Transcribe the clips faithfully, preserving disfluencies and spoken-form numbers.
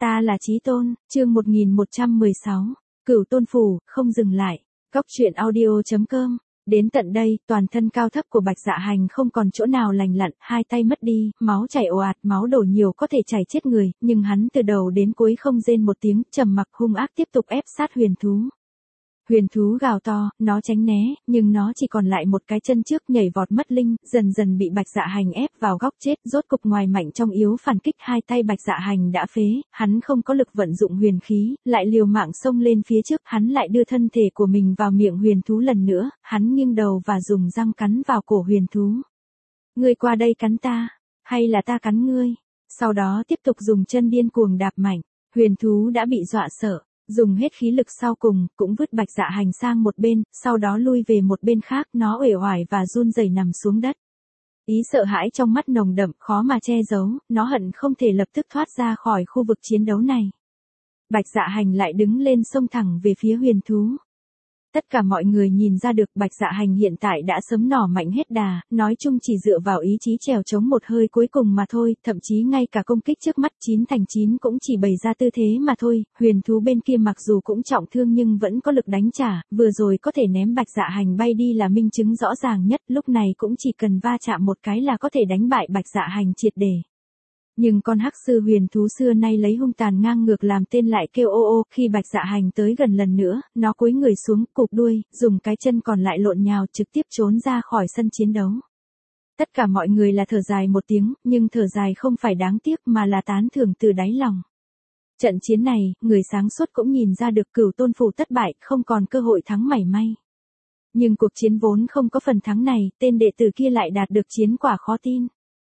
Ta là Chí Tôn, chương một nghìn một trăm mười sáu, Cửu Tôn Phủ, không dừng lại. Góc truyện audio chấm com. Đến tận đây, toàn thân cao thấp của Bạch Dạ Hành không còn chỗ nào lành lặn, hai tay mất đi, máu chảy ồ ạt, máu đổ nhiều có thể chảy chết người, nhưng hắn từ đầu đến cuối không rên một tiếng, trầm mặc hung ác tiếp tục ép sát huyền thú. Huyền thú gào to, nó tránh né, nhưng nó chỉ còn lại một cái chân trước, nhảy vọt mất linh, dần dần bị Bạch Dạ Hành ép vào góc chết, rốt cục ngoài mạnh trong yếu phản kích, hai tay Bạch Dạ Hành đã phế, hắn không có lực vận dụng huyền khí, lại liều mạng xông lên phía trước, hắn lại đưa thân thể của mình vào miệng huyền thú lần nữa, hắn nghiêng đầu và dùng răng cắn vào cổ huyền thú. Ngươi qua đây cắn ta, hay là ta cắn ngươi? Sau đó tiếp tục dùng chân điên cuồng đạp mạnh, huyền thú đã bị dọa sợ. Dùng hết khí lực sau cùng, cũng vứt Bạch Dạ Hành sang một bên, sau đó lui về một bên khác, nó uể oải và run rẩy nằm xuống đất. Ý sợ hãi trong mắt nồng đậm, khó mà che giấu, nó hận không thể lập tức thoát ra khỏi khu vực chiến đấu này. Bạch Dạ Hành lại đứng lên xông thẳng về phía huyền thú. Tất cả mọi người nhìn ra được Bạch Dạ Hành hiện tại đã sớm nỏ mạnh hết đà, nói chung chỉ dựa vào ý chí trèo chống một hơi cuối cùng mà thôi, thậm chí ngay cả công kích trước mắt chín thành chín cũng chỉ bày ra tư thế mà thôi, huyền thú bên kia mặc dù cũng trọng thương nhưng vẫn có lực đánh trả, vừa rồi có thể ném Bạch Dạ Hành bay đi là minh chứng rõ ràng nhất, lúc này cũng chỉ cần va chạm một cái là có thể đánh bại Bạch Dạ Hành triệt để. Nhưng con hắc sư huyền thú xưa nay lấy hung tàn ngang ngược làm tên lại kêu ô ô, khi Bạch Dạ Hành tới gần lần nữa, nó cúi người xuống, cụp đuôi, dùng cái chân còn lại lộn nhào trực tiếp trốn ra khỏi sân chiến đấu. Tất cả mọi người là thở dài một tiếng, nhưng thở dài không phải đáng tiếc mà là tán thưởng từ đáy lòng. Trận chiến này, người sáng suốt cũng nhìn ra được Cửu Tôn Phủ thất bại, không còn cơ hội thắng mảy may. Nhưng cuộc chiến vốn không có phần thắng này, tên đệ tử kia lại đạt được chiến quả khó tin.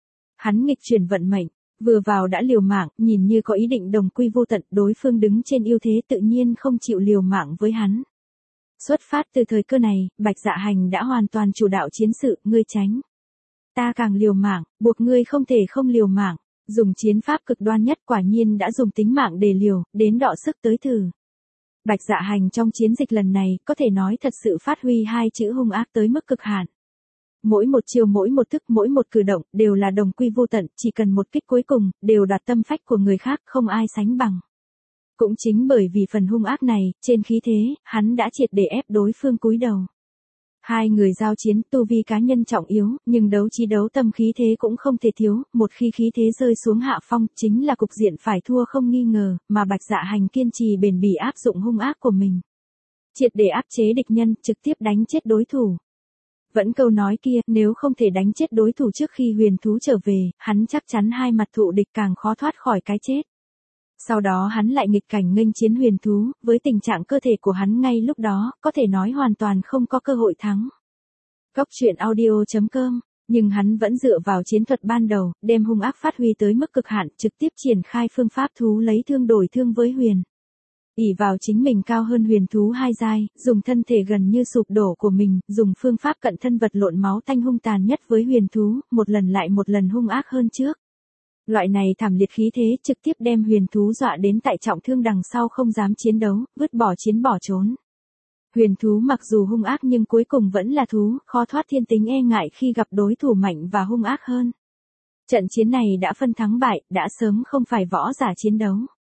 Hắn nghịch chuyển vận mệnh. Vừa vào đã liều mạng, nhìn như có ý định đồng quy vô tận, đối phương đứng trên ưu thế tự nhiên không chịu liều mạng với hắn. Xuất phát từ thời cơ này, Bạch Dạ Hành đã hoàn toàn chủ đạo chiến sự, ngươi tránh. Ta càng liều mạng, buộc ngươi không thể không liều mạng, dùng chiến pháp cực đoan nhất, quả nhiên đã dùng tính mạng để liều, đến đọ sức tới thử. Bạch Dạ Hành trong chiến dịch lần này, có thể nói thật sự phát huy hai chữ hung ác tới mức cực hạn. Mỗi một chiều mỗi một thức mỗi một cử động, đều là đồng quy vô tận, chỉ cần một kích cuối cùng, đều đoạt tâm phách của người khác, không ai sánh bằng. Cũng chính bởi vì phần hung ác này, trên khí thế, hắn đã triệt để ép đối phương cúi đầu. Hai người giao chiến, tu vi cá nhân trọng yếu, nhưng đấu trí đấu tâm khí thế cũng không thể thiếu, một khi khí thế rơi xuống hạ phong, chính là cục diện phải thua không nghi ngờ, mà Bạch Dạ Hành kiên trì bền bỉ áp dụng hung ác của mình. Triệt để áp chế địch nhân, trực tiếp đánh chết đối thủ. Vẫn câu nói kia, nếu không thể đánh chết đối thủ trước khi huyền thú trở về, hắn chắc chắn hai mặt thụ địch càng khó thoát khỏi cái chết. Sau đó hắn lại nghịch cảnh nghênh chiến huyền thú, với tình trạng cơ thể của hắn ngay lúc đó, có thể nói hoàn toàn không có cơ hội thắng. Góc truyện audio chấm com, nhưng hắn vẫn dựa vào chiến thuật ban đầu, đem hung ác phát huy tới mức cực hạn, trực tiếp triển khai phương pháp thú lấy thương đổi thương với huyền. ỷ vào chính mình cao hơn huyền thú hai giai, dùng thân thể gần như sụp đổ của mình, dùng phương pháp cận thân vật lộn máu tanh hung tàn nhất với huyền thú, một lần lại một lần hung ác hơn trước. Loại này thảm liệt khí thế trực tiếp đem huyền thú dọa đến tại trọng thương đằng sau không dám chiến đấu, vứt bỏ chiến bỏ trốn. Huyền thú mặc dù hung ác nhưng cuối cùng vẫn là thú, khó thoát thiên tính e ngại khi gặp đối thủ mạnh và hung ác hơn. Trận chiến này đã phân thắng bại, đã sớm không phải võ giả chiến đấu.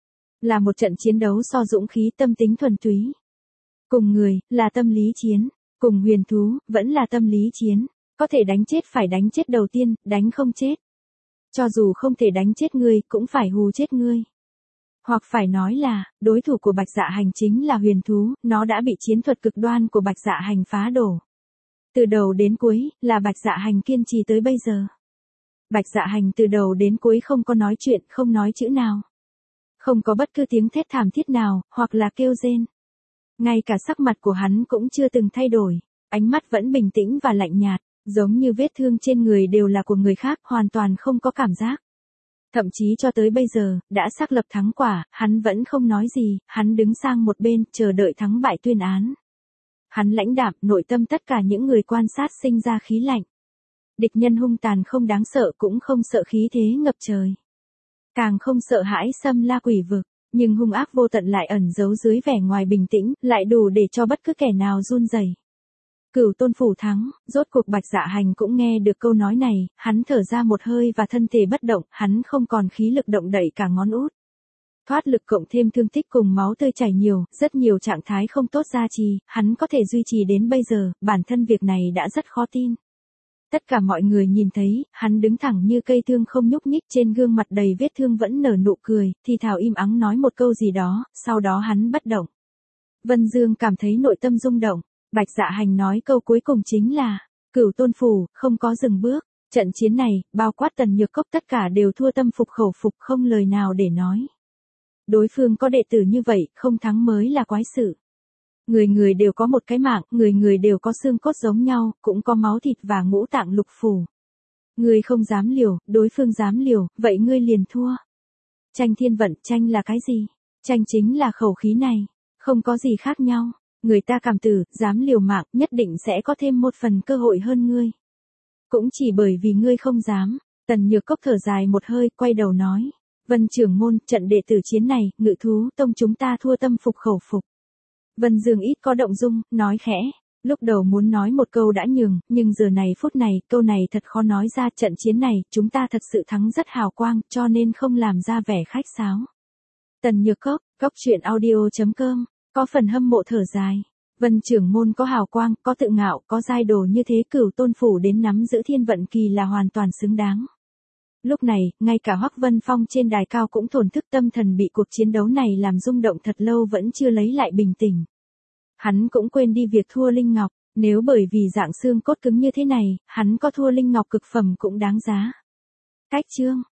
Là một trận chiến đấu so dũng khí tâm tính thuần túy. Cùng người, là tâm lý chiến. Cùng huyền thú, vẫn là tâm lý chiến. Có thể đánh chết phải đánh chết đầu tiên, đánh không chết. Cho dù không thể đánh chết ngươi, cũng phải hù chết ngươi. Hoặc phải nói là, đối thủ của Bạch Dạ Hành chính là huyền thú, nó đã bị chiến thuật cực đoan của Bạch Dạ Hành phá đổ. Từ đầu đến cuối, là Bạch Dạ Hành kiên trì tới bây giờ. Bạch Dạ Hành từ đầu đến cuối không có nói chuyện, không nói chữ nào. Không có bất cứ tiếng thét thảm thiết nào, hoặc là kêu rên. Ngay cả sắc mặt của hắn cũng chưa từng thay đổi, ánh mắt vẫn bình tĩnh và lạnh nhạt, giống như vết thương trên người đều là của người khác, hoàn toàn không có cảm giác. Thậm chí cho tới bây giờ, đã xác lập thắng quả, hắn vẫn không nói gì, hắn đứng sang một bên, chờ đợi thắng bại tuyên án. Hắn lãnh đạm, nội tâm tất cả những người quan sát sinh ra khí lạnh. Địch nhân hung tàn không đáng sợ cũng không sợ khí thế ngập trời. Càng không sợ hãi xâm la quỷ vực, nhưng hung ác vô tận lại ẩn giấu dưới vẻ ngoài bình tĩnh, lại đủ để cho bất cứ kẻ nào run rẩy. Cửu Tôn Phủ thắng, rốt cuộc Bạch Dạ Hành cũng nghe được câu nói này, hắn thở ra một hơi và thân thể bất động, hắn không còn khí lực động đậy cả ngón út. Thoát lực cộng thêm thương tích cùng máu tươi chảy nhiều, rất nhiều trạng thái không tốt gia trì, hắn có thể duy trì đến bây giờ, bản thân việc này đã rất khó tin. Tất cả mọi người nhìn thấy, hắn đứng thẳng như cây thương không nhúc nhích, trên gương mặt đầy vết thương vẫn nở nụ cười, thì thào im ắng nói một câu gì đó, sau đó hắn bất động. Vân Dương cảm thấy nội tâm rung động, Bạch Dạ Hành nói câu cuối cùng chính là, Cửu Tôn Phủ, không có dừng bước. Trận chiến này, bao quát Tần Nhược Cốc tất cả đều thua tâm phục khẩu phục, không lời nào để nói. Đối phương có đệ tử như vậy, không thắng mới là quái sự. Người người đều có một cái mạng, người người đều có xương cốt giống nhau, cũng có máu thịt và ngũ tạng lục phủ. Ngươi không dám liều, đối phương dám liều, vậy ngươi liền thua. Tranh thiên vận, tranh là cái gì? Tranh chính là khẩu khí này, không có gì khác nhau. Người ta cảm tử, dám liều mạng, nhất định sẽ có thêm một phần cơ hội hơn ngươi. Cũng chỉ bởi vì ngươi không dám. Tần Nhược Cốc thở dài một hơi, quay đầu nói. Vân trưởng môn, trận đệ tử chiến này, Ngự Thú Tông chúng ta thua tâm phục khẩu phục. Vân Dương ít có động dung, nói khẽ. Lúc đầu muốn nói một câu đã nhường, nhưng giờ này phút này, câu này thật khó nói ra. Trận chiến này, chúng ta thật sự thắng rất hào quang, cho nên không làm ra vẻ khách sáo. Tần Nhược Cốc, Cốc truyện audio chấm com, có phần hâm mộ thở dài. Vân trưởng môn có hào quang, có tự ngạo, có giai đồ như thế, Cửu Tôn Phủ đến nắm giữ thiên vận kỳ là hoàn toàn xứng đáng. Lúc này, ngay cả Hoắc Vân Phong trên đài cao cũng thổn thức, tâm thần bị cuộc chiến đấu này làm rung động thật lâu vẫn chưa lấy lại bình tĩnh. Hắn cũng quên đi việc thua Linh Ngọc, nếu bởi vì dạng xương cốt cứng như thế này, hắn có thua Linh Ngọc cực phẩm cũng đáng giá. Cách chương